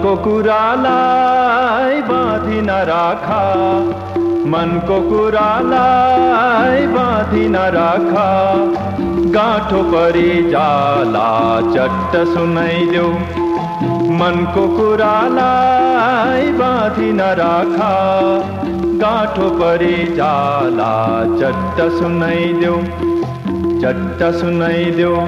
मनको कुरालाई बाँधी नराखा, मनको कुरालाई बाँधी नराखा। गाँठो परि जाला चट्ट सुनाइदेऊ, मनको कुरालाई बाँधी नराखा। गाँठो परि जाला चट्ट सुनाइदेऊ, चट्ट सुनाइदेऊ।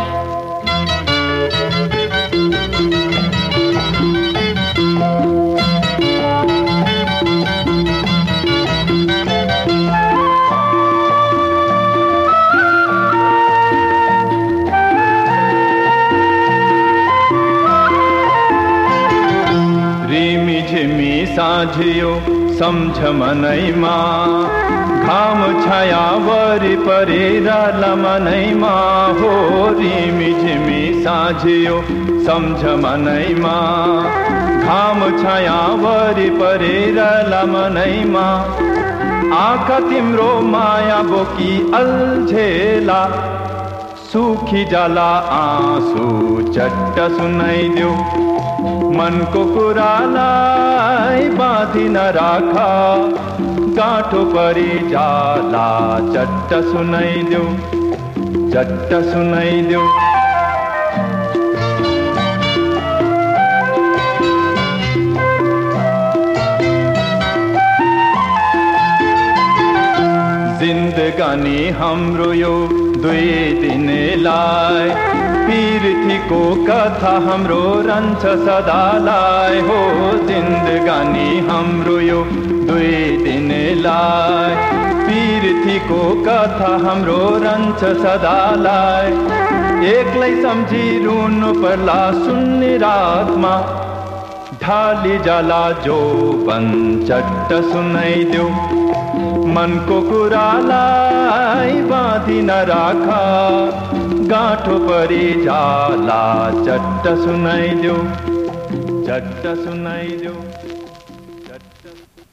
रिमी झिमी साँझियो सम्झ मनैमा, घाम छाया वरिपरि रहला मनैमा हो। रिमी झिमी साँझियो सम्झ मनैमा, घाम छाया वरिपरि रहला मनैमा। आँखा तिम्रो माया बोकी अल्झेला, सुखी जाला आँसु चट्ट सुनाइदेऊ। मनको कुरालाई बाँधी नराखा, गाँठो परि जाला चट्ट सुनाइदेऊ, चट्ट सुनाइदेऊ। जिन्दगानी हाम्रो यो दुई दिनलाई, पीरथीको कथा हाम्रो रहन्छ सदालाई हो। जिन्दगानी हाम्रो यो दुई दिनलाई, पीरथीको कथा हाम्रो रहन्छ सदालाई। एक्लै सम्झी रुनु पर्ला सुन्ने रातमा, ढाली जाला जोबन चट्ट सुनाइदेऊ। मनको कुरालाई बाँधी नराखा, गाँठो परि जाला चट्ट सुनाइदेऊ, चट्ट सुनाइदेऊ।